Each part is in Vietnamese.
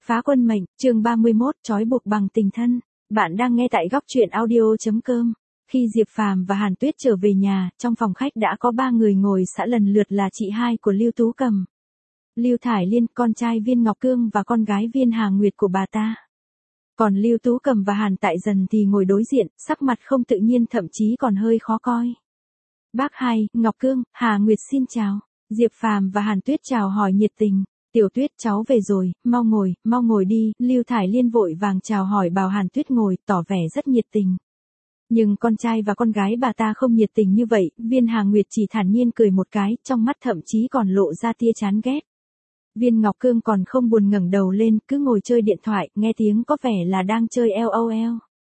Phá quân mệnh, chương 31, trói buộc bằng tình thân. Bạn đang nghe tại góc truyện audio.com. Khi Diệp Phàm và Hàn Tuyết trở về nhà, trong phòng khách đã có 3 người ngồi xã lần lượt là chị hai của Lưu Tú Cầm, Lưu Thải Liên, con trai Viên Ngọc Cương và con gái Viên Hà Nguyệt của bà ta. Còn Lưu Tú Cầm và Hàn Tại Dần thì ngồi đối diện, sắc mặt không tự nhiên, thậm chí còn hơi khó coi. Bác hai, Ngọc Cương, Hà Nguyệt xin chào. Diệp Phàm và Hàn Tuyết chào hỏi nhiệt tình. Tiểu Tuyết, cháu về rồi, mau ngồi đi. Lưu Thải Liên vội vàng chào hỏi bảo Hàn Tuyết ngồi, tỏ vẻ rất nhiệt tình. Nhưng con trai và con gái bà ta không nhiệt tình như vậy. Viên Hà Nguyệt chỉ thản nhiên cười một cái, trong mắt thậm chí còn lộ ra tia chán ghét. Viên Ngọc Cương còn không buồn ngẩng đầu lên, cứ ngồi chơi điện thoại, nghe tiếng có vẻ là đang chơi LOL.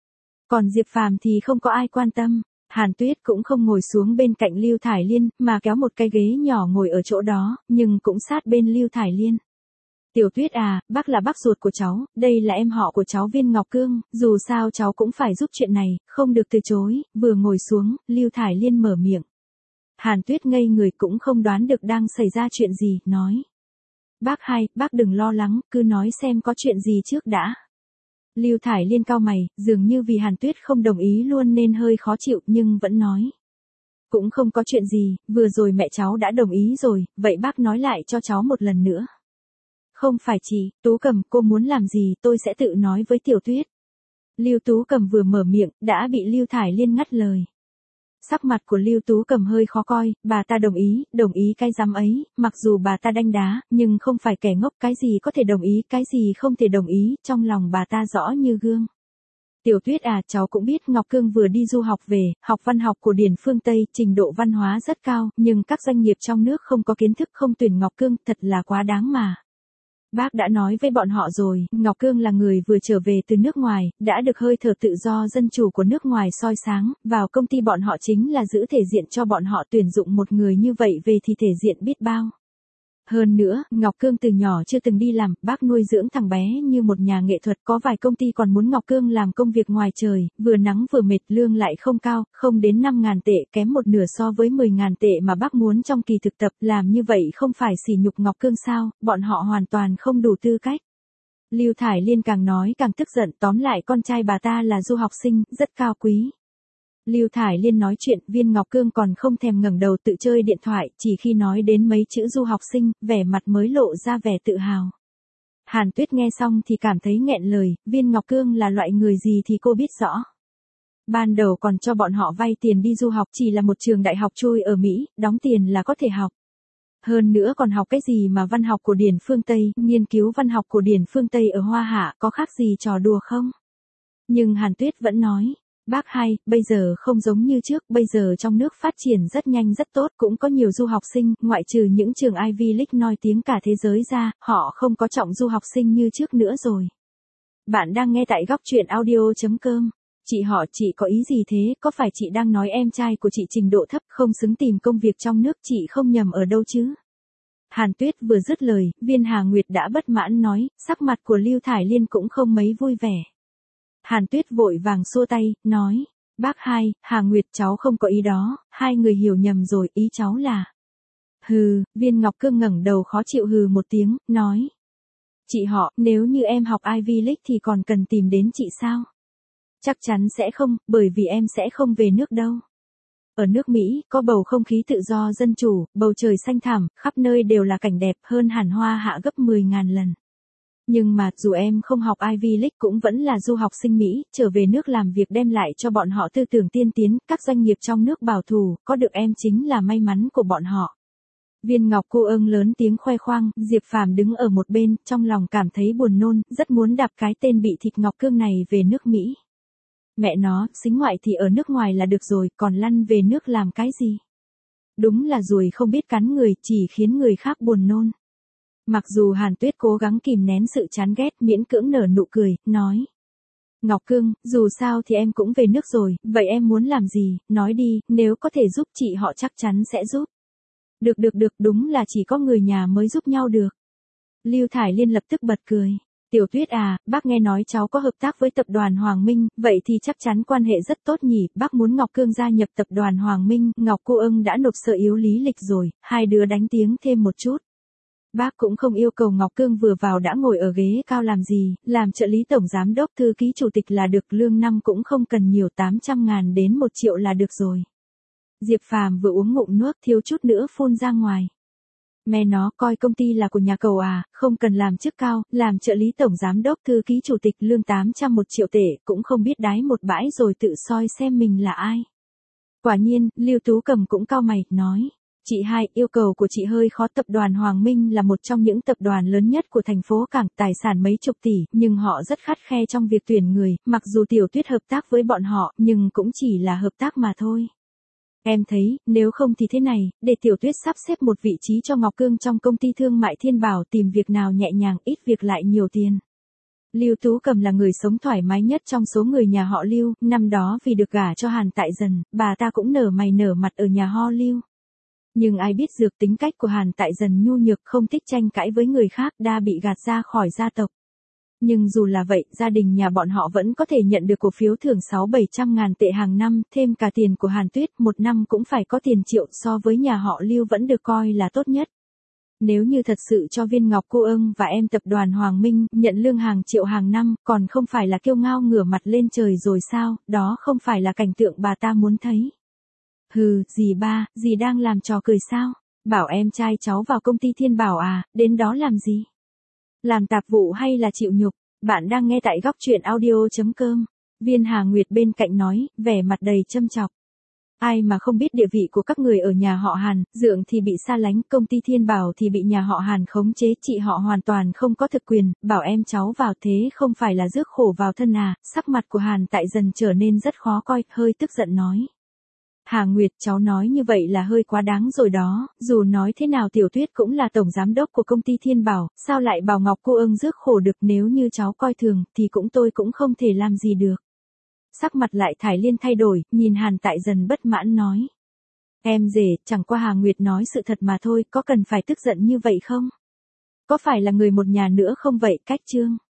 Còn Diệp Phàm thì không có ai quan tâm. Hàn Tuyết cũng không ngồi xuống bên cạnh Lưu Thải Liên, mà kéo một cái ghế nhỏ ngồi ở chỗ đó, nhưng cũng sát bên Lưu Thải Liên. Tiểu Tuyết à, bác là bác ruột của cháu, đây là em họ của cháu Viên Ngọc Cương, dù sao cháu cũng phải giúp chuyện này, không được từ chối. Vừa ngồi xuống, Lưu Thải Liên mở miệng. Hàn Tuyết ngây người cũng không đoán được đang xảy ra chuyện gì, nói. Bác hai, bác đừng lo lắng, cứ nói xem có chuyện gì trước đã. Lưu Thải Liên cau mày, dường như vì Hàn Tuyết không đồng ý luôn nên hơi khó chịu, nhưng vẫn nói. Cũng không có chuyện gì, vừa rồi mẹ cháu đã đồng ý rồi, vậy bác nói lại cho cháu một lần nữa. Không phải chị, Tú Cầm, cô muốn làm gì tôi sẽ tự nói với Tiểu Tuyết. Lưu Tú Cầm vừa mở miệng, đã bị Lưu Thải Liên ngắt lời. Sắc mặt của Lưu Tú Cầm hơi khó coi, bà ta đồng ý cái dám ấy, mặc dù bà ta đanh đá, nhưng không phải kẻ ngốc, cái gì có thể đồng ý, cái gì không thể đồng ý, trong lòng bà ta rõ như gương. Tiểu Tuyết à, cháu cũng biết Ngọc Cương vừa đi du học về, học văn học của Điển phương Tây, trình độ văn hóa rất cao, nhưng các doanh nghiệp trong nước không có kiến thức, không tuyển Ngọc Cương, thật là quá đáng mà. Bác đã nói với bọn họ rồi, Ngọc Cương là người vừa trở về từ nước ngoài, đã được hơi thở tự do dân chủ của nước ngoài soi sáng, vào công ty bọn họ chính là giữ thể diện cho bọn họ, tuyển dụng một người như vậy về thì thể diện biết bao. Hơn nữa, Ngọc Cương từ nhỏ chưa từng đi làm, bác nuôi dưỡng thằng bé như một nhà nghệ thuật, có vài công ty còn muốn Ngọc Cương làm công việc ngoài trời, vừa nắng vừa mệt, lương lại không cao, không đến 5.000 tệ, kém một nửa so với 10.000 tệ mà bác muốn trong kỳ thực tập, làm như vậy không phải sỉ nhục Ngọc Cương sao, bọn họ hoàn toàn không đủ tư cách. Lưu Thải Liên càng nói càng tức giận, tóm lại con trai bà ta là du học sinh, rất cao quý. Lưu Thải Liên nói chuyện, Viên Ngọc Cương còn không thèm ngẩng đầu tự chơi điện thoại, chỉ khi nói đến mấy chữ du học sinh, vẻ mặt mới lộ ra vẻ tự hào. Hàn Tuyết nghe xong thì cảm thấy nghẹn lời, Viên Ngọc Cương là loại người gì thì cô biết rõ. Ban đầu còn cho bọn họ vay tiền đi du học, chỉ là một trường đại học chui ở Mỹ, đóng tiền là có thể học. Hơn nữa còn học cái gì mà văn học của Điển phương Tây, nghiên cứu văn học của Điển phương Tây ở Hoa Hạ, có khác gì trò đùa không? Nhưng Hàn Tuyết vẫn nói. Bác hai, bây giờ không giống như trước, bây giờ trong nước phát triển rất nhanh rất tốt, cũng có nhiều du học sinh, ngoại trừ những trường Ivy League nói tiếng cả thế giới ra, họ không có trọng du học sinh như trước nữa rồi. Bạn đang nghe tại góc truyện audio.com. Chị họ, chị có ý gì thế, có phải chị đang nói em trai của chị trình độ thấp, không xứng tìm công việc trong nước, chị không nhầm ở đâu chứ? Hàn Tuyết vừa dứt lời, Viên Hà Nguyệt đã bất mãn nói, sắc mặt của Lưu Thải Liên cũng không mấy vui vẻ. Hàn Tuyết vội vàng xua tay, nói, bác hai, Hà Nguyệt cháu không có ý đó, hai người hiểu nhầm rồi, ý cháu là. Hừ, Viên Ngọc Cương ngẩng đầu khó chịu hừ một tiếng, nói. Chị họ, nếu như em học Ivy League thì còn cần tìm đến chị sao? Chắc chắn sẽ không, bởi vì em sẽ không về nước đâu. Ở nước Mỹ, có bầu không khí tự do dân chủ, bầu trời xanh thẳm, khắp nơi đều là cảnh đẹp hơn hẳn Hoa Hạ gấp 10.000 lần. Nhưng mà, dù em không học Ivy League cũng vẫn là du học sinh Mỹ, trở về nước làm việc đem lại cho bọn họ tư tưởng tiên tiến, các doanh nghiệp trong nước bảo thủ, có được em chính là may mắn của bọn họ. Viên Ngọc Cô ưng lớn tiếng khoe khoang, Diệp Phàm đứng ở một bên, trong lòng cảm thấy buồn nôn, rất muốn đạp cái tên bị thịt Ngọc Cương này về nước Mỹ. Mẹ nó, xính ngoại thì ở nước ngoài là được rồi, còn lăn về nước làm cái gì? Đúng là ruồi không biết cắn người, chỉ khiến người khác buồn nôn. Mặc dù Hàn Tuyết cố gắng kìm nén sự chán ghét, miễn cưỡng nở nụ cười, nói. Ngọc Cương, dù sao thì em cũng về nước rồi, vậy em muốn làm gì, nói đi, nếu có thể giúp chị họ chắc chắn sẽ giúp. Được, đúng là chỉ có người nhà mới giúp nhau được. Lưu Thải Liên lập tức bật cười. Tiểu Tuyết à, bác nghe nói cháu có hợp tác với tập đoàn Hoàng Minh, vậy thì chắc chắn quan hệ rất tốt nhỉ, bác muốn Ngọc Cương gia nhập tập đoàn Hoàng Minh, Ngọc Cô ưng đã nộp sở yếu lý lịch rồi, hai đứa đánh tiếng thêm một chút. Bác cũng không yêu cầu Ngọc Cương vừa vào đã ngồi ở ghế cao làm gì, làm trợ lý tổng giám đốc thư ký chủ tịch là được, lương năm cũng không cần nhiều, 800.000 đến 1 triệu là được rồi. Diệp Phàm vừa uống ngụm nước thiếu chút nữa phun ra ngoài. Mẹ nó, coi công ty là của nhà Cầu à, không cần làm chức cao, làm trợ lý tổng giám đốc thư ký chủ tịch lương 801 triệu tệ, cũng không biết đái một bãi rồi tự soi xem mình là ai. Quả nhiên, Lưu Tú Cầm cũng cau mày, nói. Chị hai, yêu cầu của chị hơi khó. Tập đoàn Hoàng Minh là một trong những tập đoàn lớn nhất của thành phố Cảng, tài sản mấy chục tỷ, nhưng họ rất khắt khe trong việc tuyển người, mặc dù Tiểu Tuyết hợp tác với bọn họ, nhưng cũng chỉ là hợp tác mà thôi. Em thấy, nếu không thì thế này, để Tiểu Tuyết sắp xếp một vị trí cho Ngọc Cương trong công ty thương mại Thiên Bảo, tìm việc nào nhẹ nhàng, ít việc lại nhiều tiền. Lưu Tú Cầm là người sống thoải mái nhất trong số người nhà họ Lưu, năm đó vì được gả cho Hàn Tại Dần, bà ta cũng nở mày nở mặt ở nhà ho Lưu. Nhưng ai biết dược tính cách của Hàn Tại Dần nhu nhược, không thích tranh cãi với người khác, đa bị gạt ra khỏi gia tộc. Nhưng dù là vậy, gia đình nhà bọn họ vẫn có thể nhận được cổ phiếu thưởng 600-700 ngàn tệ hàng năm, thêm cả tiền của Hàn Tuyết, một năm cũng phải có tiền triệu, so với nhà họ Lưu vẫn được coi là tốt nhất. Nếu như thật sự cho Viên Ngọc Cô Ưng và em tập đoàn Hoàng Minh nhận lương hàng triệu hàng năm, còn không phải là kiêu ngao ngửa mặt lên trời rồi sao, đó không phải là cảnh tượng bà ta muốn thấy. Hừ, dì ba, dì đang làm trò cười sao? Bảo em trai cháu vào công ty Thiên Bảo à, đến đó làm gì? Làm tạp vụ hay là chịu nhục? Bạn đang nghe tại góc truyện audio.com. Viên Hà Nguyệt bên cạnh nói, vẻ mặt đầy châm chọc. Ai mà không biết địa vị của các người ở nhà họ Hàn, Dượng thì bị xa lánh, công ty Thiên Bảo thì bị nhà họ Hàn khống chế, chị họ hoàn toàn không có thực quyền, bảo em cháu vào thế không phải là rước khổ vào thân à, sắc mặt của Hàn Tại Dần trở nên rất khó coi, hơi tức giận nói. Hà Nguyệt, cháu nói như vậy là hơi quá đáng rồi đó, dù nói thế nào Tiểu Tuyết cũng là tổng giám đốc của công ty Thiên Bảo, sao lại bảo Ngọc Cô Ưng rước khổ được, nếu như cháu coi thường, thì tôi cũng không thể làm gì được. Sắc mặt lại Thải Liên thay đổi, nhìn Hàn Tại Dần bất mãn nói. Em rể, chẳng qua Hà Nguyệt nói sự thật mà thôi, có cần phải tức giận như vậy không? Có phải là người một nhà nữa không vậy, cách Trương?